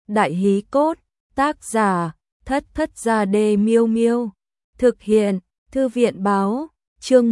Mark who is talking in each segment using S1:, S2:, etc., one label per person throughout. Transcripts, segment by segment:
S1: Đại hí cốt, tác giả, Thất Thất Gia Đê Miêu Miêu. Thực hiện, Thư viện báo, chương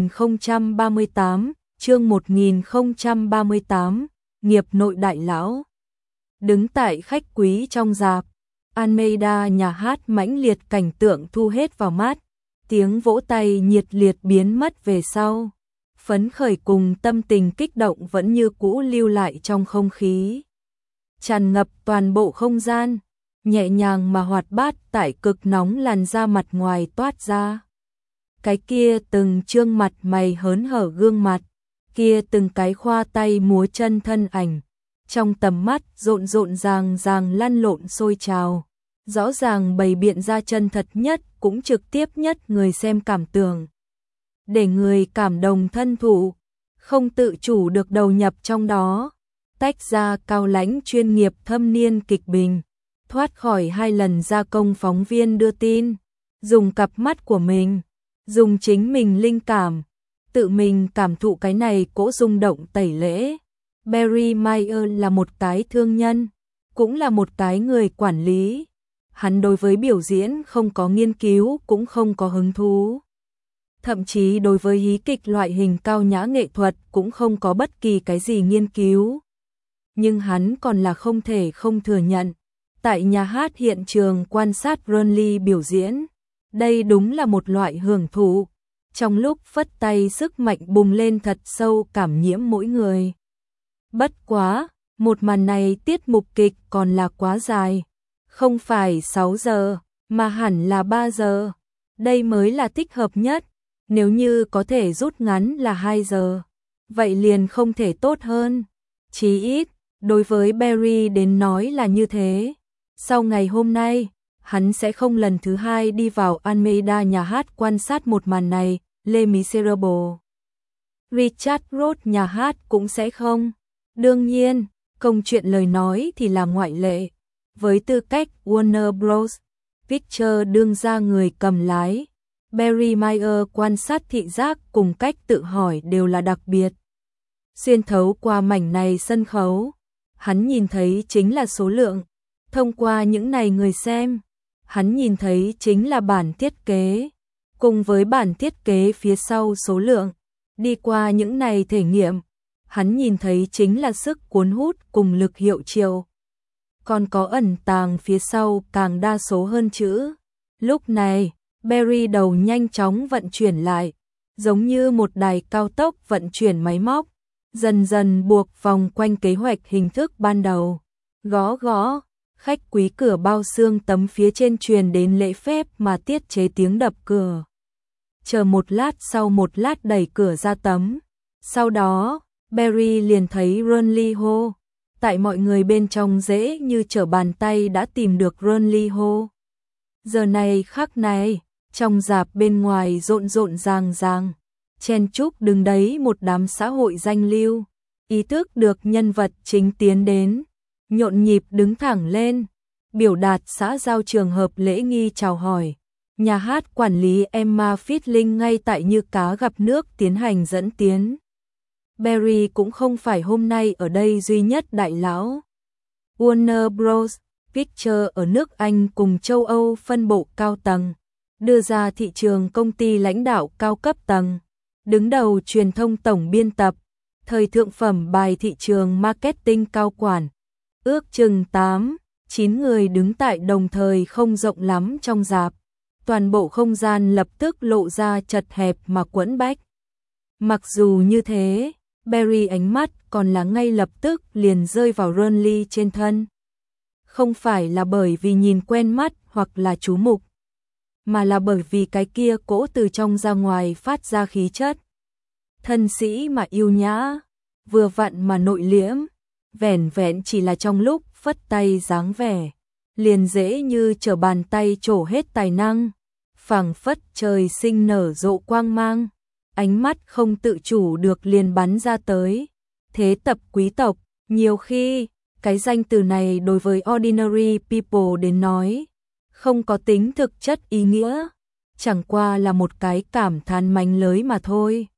S1: 1038, nghiệp nội đại lão. Đứng tại khách quý trong rạp, Almeida nhà hát mãnh liệt cảnh tượng thu hết vào mắt, tiếng vỗ tay nhiệt liệt biến mất về sau. Phấn khởi cùng tâm tình kích động vẫn như cũ lưu lại trong không khí, tràn ngập toàn bộ không gian, nhẹ nhàng mà hoạt bát tại cực nóng làn da mặt ngoài toát ra. Cái kia từng trương mặt mày hớn hở gương mặt, kia từng cái khoa tay múa chân thân ảnh, trong tầm mắt rộn rộn ràng ràng lăn lộn sôi trào, rõ ràng bày biện ra chân thật nhất cũng trực tiếp nhất người xem cảm tưởng. Để người cảm đồng thân thụ, không tự chủ được đầu nhập trong đó, tách ra cao lãnh chuyên nghiệp thâm niên kịch bình, thoát khỏi 2 lần gia công phóng viên đưa tin, dùng cặp mắt của mình, dùng chính mình linh cảm, tự mình cảm thụ cái này cỗ rung động tẩy lễ. Barry Meyer là một cái thương nhân, cũng là một cái người quản lý. Hắn đối với biểu diễn không có nghiên cứu cũng không có hứng thú. Thậm chí đối với hí kịch loại hình cao nhã nghệ thuật cũng không có bất kỳ cái gì nghiên cứu. Nhưng hắn còn là không thể không thừa nhận. Tại nhà hát hiện trường quan sát Ronly biểu diễn, đây đúng là một loại hưởng thụ. Trong lúc phất tay sức mạnh bùng lên thật sâu cảm nhiễm mỗi người. Bất quá, một màn này tiết mục kịch còn là quá dài. Không phải 6 giờ, mà hẳn là 3 giờ. Đây mới là thích hợp nhất. Nếu như có thể rút ngắn là 2 giờ, vậy liền không thể tốt hơn. Chí ít, đối với Barry đến nói là như thế. Sau ngày hôm nay, hắn sẽ không lần thứ 2 đi vào Almeida nhà hát quan sát một màn này, Les Miserables. Richard Roth nhà hát cũng sẽ không. Đương nhiên, công chuyện lời nói thì là ngoại lệ. Với tư cách Warner Bros. Pictures đương ra người cầm lái, Barry Meyer quan sát thị giác cùng cách tự hỏi đều là đặc biệt. Xuyên thấu qua mảnh này sân khấu, hắn nhìn thấy chính là số lượng. Thông qua những này người xem, hắn nhìn thấy chính là bản thiết kế. Cùng với bản thiết kế phía sau số lượng, đi qua những này thể nghiệm, hắn nhìn thấy chính là sức cuốn hút cùng lực hiệu triệu. Còn có ẩn tàng phía sau càng đa số hơn chữ. Lúc này, Barry đầu nhanh chóng vận chuyển lại, giống như một đài cao tốc vận chuyển máy móc, dần dần buộc vòng quanh kế hoạch hình thức ban đầu. Gõ gõ, khách quý cửa bao xương tấm phía trên truyền đến lễ phép mà tiết chế tiếng đập cửa. Chờ một lát sau một lát đẩy cửa ra tấm. Sau đó, Barry liền thấy Ronly hô. Tại mọi người bên trong dễ như trở bàn tay đã tìm được Ronly hô. Giờ này khắc này, trong rạp bên ngoài rộn rộn ràng ràng, chen chúc đứng đấy một đám xã hội danh lưu, ý thức được nhân vật chính tiến đến, nhộn nhịp đứng thẳng lên, biểu đạt xã giao trường hợp lễ nghi chào hỏi. Nhà hát quản lý Emma Fitling ngay tại như cá gặp nước tiến hành dẫn tiến. Barry cũng không phải hôm nay ở đây duy nhất đại lão. Warner Bros. Pictures ở nước Anh cùng châu Âu phân bộ cao tầng, đưa ra thị trường công ty lãnh đạo cao cấp tầng, đứng đầu truyền thông tổng biên tập, thời thượng phẩm bài thị trường marketing cao quản. Ước chừng 8, 9 người đứng tại đồng thời không rộng lắm trong rạp. Toàn bộ không gian lập tức lộ ra chật hẹp mà quẫn bách. Mặc dù như thế, Barry ánh mắt còn là ngay lập tức liền rơi vào Ronly trên thân. Không phải là bởi vì nhìn quen mắt hoặc là chú mục, mà là bởi vì cái kia cỗ từ trong ra ngoài phát ra khí chất. Thân sĩ mà yêu nhã, vừa vặn mà nội liễm, vẻn vẹn chỉ là trong lúc phất tay dáng vẻ, liền dễ như trở bàn tay trổ hết tài năng, phảng phất trời sinh nở rộ quang mang, ánh mắt không tự chủ được liền bắn ra tới. Thế tập quý tộc, nhiều khi, cái danh từ này đối với ordinary people đến nói, không có tính thực chất ý nghĩa, chẳng qua là một cái cảm thán mánh lới mà thôi.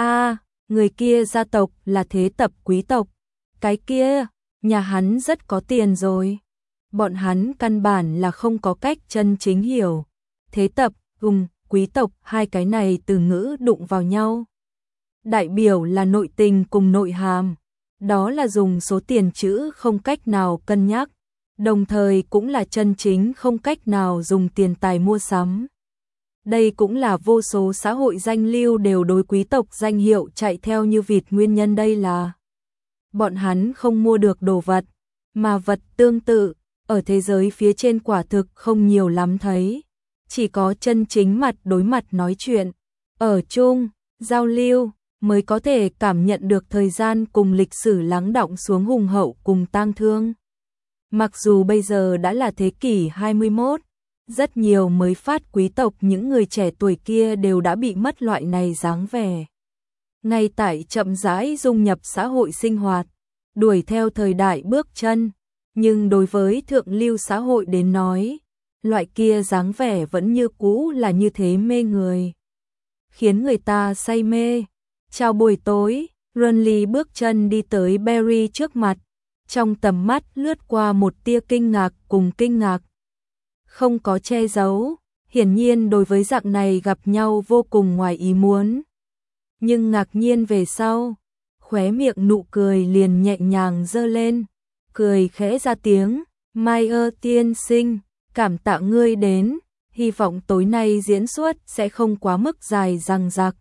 S1: Người kia gia tộc là thế tập quý tộc, cái kia, nhà hắn rất có tiền rồi. bọn hắn căn bản là không có cách chân chính hiểu. Thế tập, quý tộc, hai cái này từ ngữ đụng vào nhau. Đại biểu là nội tình cùng nội hàm, đó là dùng số tiền chữ không cách nào cân nhắc, đồng thời cũng là chân chính không cách nào dùng tiền tài mua sắm. Đây cũng là vô số xã hội danh lưu đều đối quý tộc danh hiệu chạy theo như vịt nguyên nhân, đây là bọn hắn không mua được đồ vật, mà vật tương tự ở thế giới phía trên quả thực không nhiều lắm thấy, chỉ có chân chính mặt đối mặt nói chuyện, ở chung, giao lưu mới có thể cảm nhận được thời gian cùng lịch sử lắng đọng xuống hùng hậu cùng tang thương. Mặc dù bây giờ đã là thế kỷ 21, rất nhiều mới phát quý tộc những người trẻ tuổi kia đều đã bị mất loại này dáng vẻ. Ngay tại chậm rãi dung nhập xã hội sinh hoạt, đuổi theo thời đại bước chân, nhưng đối với thượng lưu xã hội đến nói, loại kia dáng vẻ vẫn như cũ là như thế mê người, khiến người ta say mê. Chào buổi tối, Runly bước chân đi tới Barry trước mặt, trong tầm mắt lướt qua một tia kinh ngạc cùng kinh ngạc. Không có che giấu, hiển nhiên đối với dạng này gặp nhau vô cùng ngoài ý muốn. Nhưng ngạc nhiên về sau, khóe miệng nụ cười liền nhẹ nhàng giơ lên, cười khẽ ra tiếng, Meyer tiên sinh, cảm tạ ngươi đến, hy vọng tối nay diễn xuất sẽ không quá mức dài dằng dặc.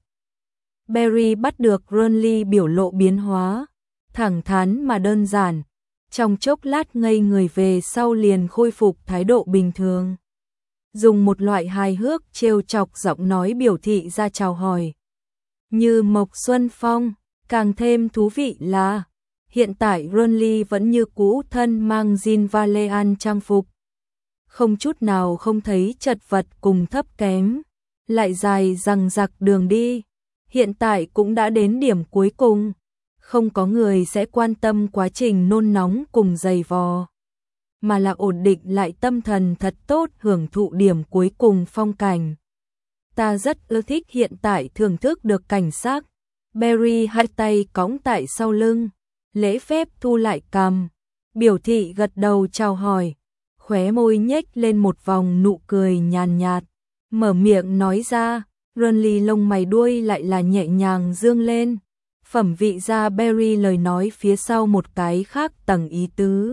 S1: Barry bắt được Runly biểu lộ biến hóa, thẳng thắn mà đơn giản, trong chốc lát ngây người về sau liền khôi phục thái độ bình thường. Dùng một loại hài hước trêu chọc giọng nói biểu thị ra chào hỏi. Như Mộc Xuân Phong, càng thêm thú vị là, hiện tại Runly vẫn như cũ thân mang jean Valean trang phục. Không chút nào không thấy chật vật cùng thấp kém, lại dài dằng dặc đường đi. Hiện tại cũng đã đến điểm cuối cùng, không có người sẽ quan tâm quá trình nôn nóng cùng dày vò, mà là ổn định lại tâm thần thật tốt hưởng thụ điểm cuối cùng phong cảnh. Ta rất ưa thích hiện tại thưởng thức được cảnh sắc. Barry hai tay cõng tại sau lưng, lễ phép thu lại cằm, biểu thị gật đầu chào hỏi, khóe môi nhếch lên một vòng nụ cười nhàn nhạt, mở miệng nói ra. Runly lông mày đuôi lại là nhẹ nhàng dương lên, phẩm vị ra Barry lời nói phía sau một cái khác tầng ý tứ.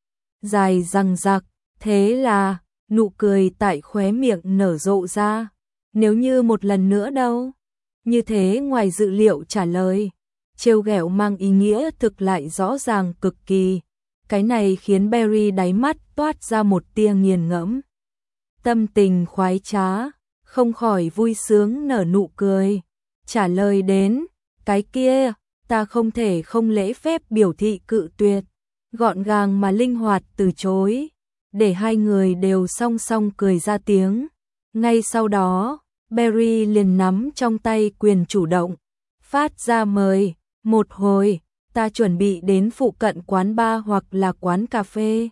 S1: Dài dằng dặc, thế là, nụ cười tại khóe miệng nở rộ ra, nếu như một lần nữa đâu? Như thế ngoài dự liệu trả lời, trêu ghẹo mang ý nghĩa thực lại rõ ràng cực kỳ, cái này khiến Barry đáy mắt toát ra một tia nghiền ngẫm. Tâm tình khoái trá, không khỏi vui sướng nở nụ cười, trả lời đến, cái kia, ta không thể không lễ phép biểu thị cự tuyệt, gọn gàng mà linh hoạt từ chối, để hai người đều song song cười ra tiếng. Ngay sau đó, Barry liền nắm trong tay quyền chủ động, phát ra mời, một hồi, ta chuẩn bị đến phụ cận quán bar hoặc là quán cà phê.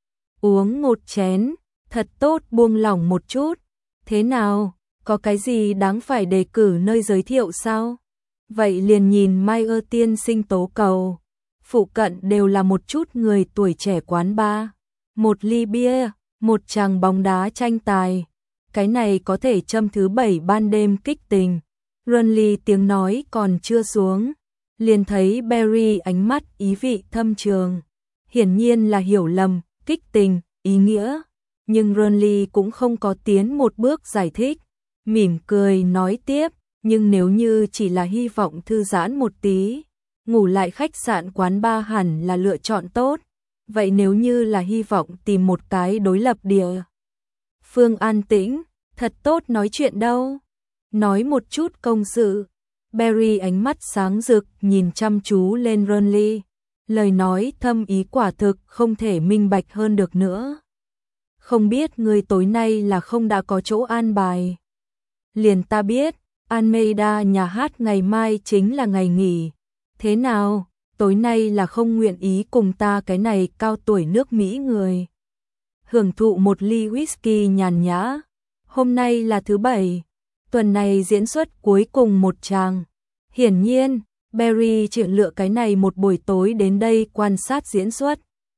S1: Uống một chén, thật tốt buông lỏng một chút. Thế nào, có cái gì đáng phải đề cử nơi giới thiệu sao? Vậy liền nhìn Meyer tiên sinh tố cầu. Phụ cận đều là một chút người tuổi trẻ quán bar, một ly bia, một chàng bóng đá tranh tài. Cái này có thể châm thứ 7 ban đêm kích tình. Runly tiếng nói còn chưa xuống, liền thấy Barry ánh mắt ý vị thâm trường. Hiển nhiên là hiểu lầm, kích tình, ý nghĩa. Nhưng Runly cũng không có tiến một bước giải thích, mỉm cười nói tiếp, nhưng nếu như chỉ là hy vọng thư giãn một tí, ngủ lại khách sạn quán bar hẳn là lựa chọn tốt. Vậy nếu như là hy vọng tìm một cái đối lập địa phương an tĩnh, thật tốt nói chuyện đâu. Nói một chút công sự. Barry ánh mắt sáng rực nhìn chăm chú lên Runly, lời nói thâm ý quả thực không thể minh bạch hơn được nữa. Không biết người tối nay là không đã có chỗ an bài. Liền ta biết, Almeida nhà hát ngày mai chính là ngày nghỉ. Thế nào, tối nay là không nguyện ý cùng ta cái này cao tuổi nước Mỹ người hưởng thụ một ly whisky nhàn nhã. Hôm nay là thứ 7, tuần này diễn xuất cuối cùng một tràng. Hiển nhiên, Barry chọn lựa cái này một buổi tối đến đây quan sát diễn xuất.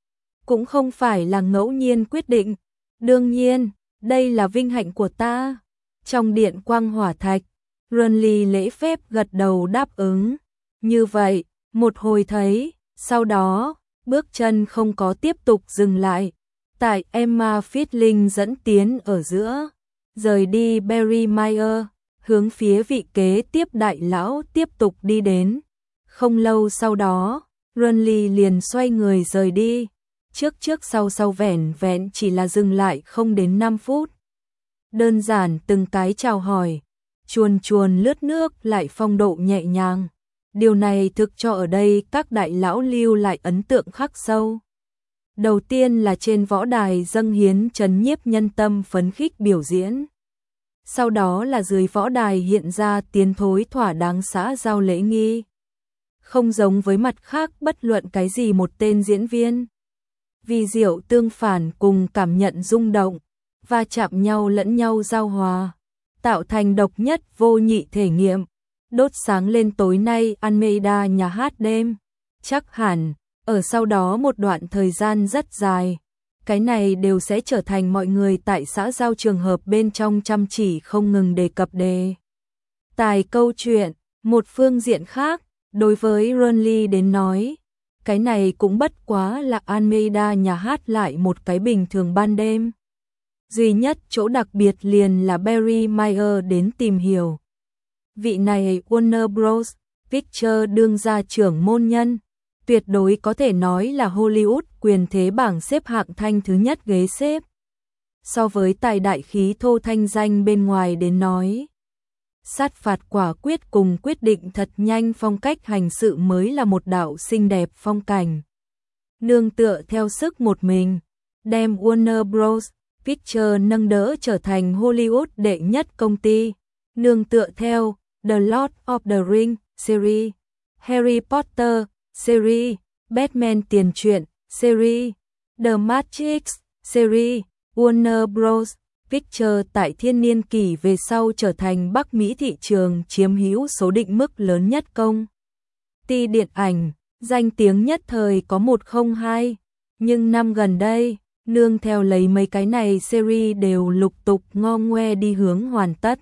S1: cũng không phải là ngẫu nhiên quyết định. Đương nhiên, đây là vinh hạnh của ta. Trong điện quang hỏa thạch, Renly lễ phép gật đầu đáp ứng. Như vậy, một hồi thấy, sau đó, bước chân không có tiếp tục dừng lại. Tại Emma Fitling dẫn tiến ở giữa, rời đi Berrymire, hướng phía vị kế tiếp đại lão tiếp tục đi đến. Không lâu sau đó, Renly liền xoay người rời đi. Trước trước sau sau vẻn vẹn chỉ là dừng lại không đến 5 phút. Đơn giản từng cái chào hỏi, chuồn chuồn lướt nước lại phong độ nhẹ nhàng. Điều này thực cho ở đây các đại lão lưu lại ấn tượng khắc sâu. Đầu tiên là trên võ đài dâng hiến trấn nhiếp nhân tâm phấn khích biểu diễn. Sau đó là dưới võ đài hiện ra tiến thối thỏa đáng xã giao lễ nghi. Không giống với mặt khác bất luận cái gì một tên diễn viên. Vì diệu tương phản cùng cảm nhận rung động, và chạm nhau lẫn nhau giao hòa, tạo thành độc nhất vô nhị thể nghiệm, đốt sáng lên tối nay Almeida nhà hát đêm. Chắc hẳn, ở sau đó một đoạn thời gian rất dài, cái này đều sẽ trở thành mọi người tại xã giao trường hợp bên trong chăm chỉ không ngừng đề cập đề tài câu chuyện. Một phương diện khác, đối với Renly đến nói, cái này cũng bất quá là Almeida nhà hát lại một cái bình thường ban đêm. Duy nhất chỗ đặc biệt liền là Berrymire đến tìm hiểu. Vị này Warner Bros. Pictures đương gia trưởng môn nhân, tuyệt đối có thể nói là Hollywood quyền thế bảng xếp hạng thanh thứ nhất ghế xếp. So với tài đại khí thô thanh danh bên ngoài đến nói, sát phạt quả quyết cùng quyết định thật nhanh phong cách hành sự mới là một đạo xinh đẹp phong cảnh. Nương tựa theo sức một mình, đem Warner Bros. Pictures nâng đỡ trở thành Hollywood đệ nhất công ty. Nương tựa theo The Lord of the Rings series, Harry Potter series, Batman tiền truyện series, The Matrix series, Warner Bros. Pictures tại thiên niên kỷ về sau trở thành Bắc Mỹ thị trường chiếm hữu số định mức lớn nhất công ty điện ảnh, danh tiếng nhất thời có 102, nhưng năm gần đây, nương theo lấy mấy cái này series đều lục tục ngo ngoe đi hướng hoàn tất.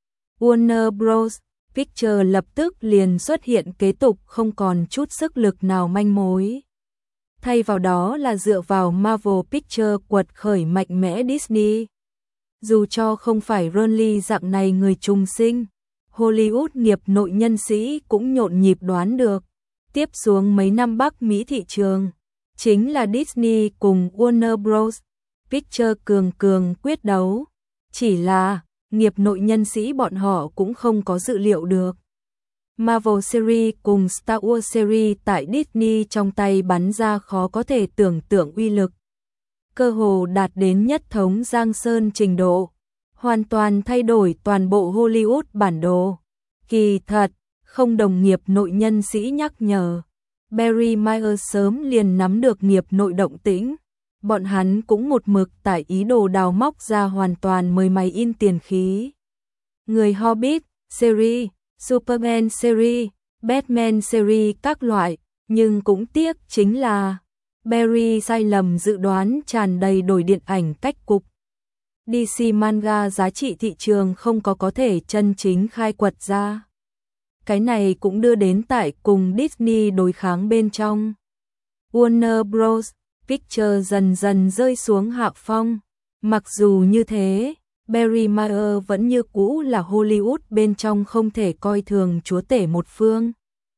S1: Warner Bros. Pictures lập tức liền xuất hiện kế tục không còn chút sức lực nào manh mối. Thay vào đó là dựa vào Marvel Pictures quật khởi mạnh mẽ Disney. Dù cho không phải Renly dạng này người trùng sinh, Hollywood nghiệp nội nhân sĩ cũng nhộn nhịp đoán được. Tiếp xuống mấy năm Bắc Mỹ thị trường, chính là Disney cùng Warner Bros. Pictures cường quyết đấu. Chỉ là, nghiệp nội nhân sĩ bọn họ cũng không có dự liệu được. Marvel series cùng Star Wars series tại Disney trong tay bắn ra khó có thể tưởng tượng uy lực. Cơ hồ đạt đến nhất thống Giang Sơn trình độ, hoàn toàn thay đổi toàn bộ Hollywood bản đồ. Kỳ thật, không đồng nghiệp nội nhân sĩ nhắc nhở, Berrymire sớm liền nắm được nghiệp nội động tĩnh. Bọn hắn cũng một mực tại ý đồ đào móc ra hoàn toàn mới máy in tiền khí. Người Hobbit series, Superman series, Batman series các loại, nhưng cũng tiếc chính là Barry sai lầm dự đoán tràn đầy đổi điện ảnh cách cục. DC manga giá trị thị trường không có thể chân chính khai quật ra. Cái này cũng đưa đến tại cùng Disney đối kháng bên trong. Warner Bros. Pictures dần dần rơi xuống hạ phong. Mặc dù như thế, Berrymire vẫn như cũ là Hollywood bên trong không thể coi thường chúa tể một phương.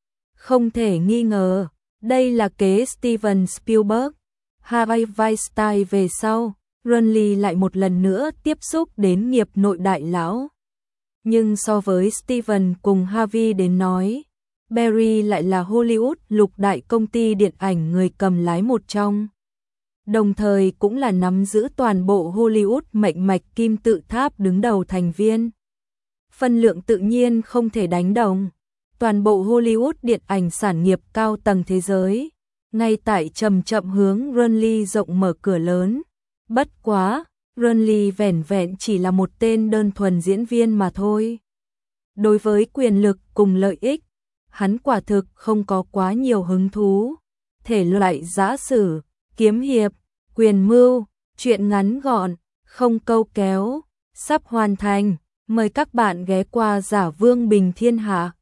S1: Không thể nghi ngờ, đây là kế Steven Spielberg. Harvey Weinstein về sau, Renly lại một lần nữa tiếp xúc đến nghiệp nội đại lão. Nhưng so với Steven cùng Harvey đến nói, Barry lại là Hollywood lục đại công ty điện ảnh người cầm lái một trong. Đồng thời cũng là nắm giữ toàn bộ Hollywood mệnh mạch kim tự tháp đứng đầu thành viên. Phân lượng tự nhiên không thể đánh đồng. Toàn bộ Hollywood điện ảnh sản nghiệp cao tầng thế giới, ngay tại chậm chậm hướng Renly rộng mở cửa lớn. Bất quá, Renly vẻn vẹn chỉ là một tên đơn thuần diễn viên mà thôi. Đối với quyền lực cùng lợi ích, hắn quả thực không có quá nhiều hứng thú. Thể loại giã sử, kiếm hiệp, quyền mưu, truyện ngắn gọn, không câu kéo, sắp hoàn thành. Mời các bạn ghé qua Giả Vương Bình Thiên Hạ.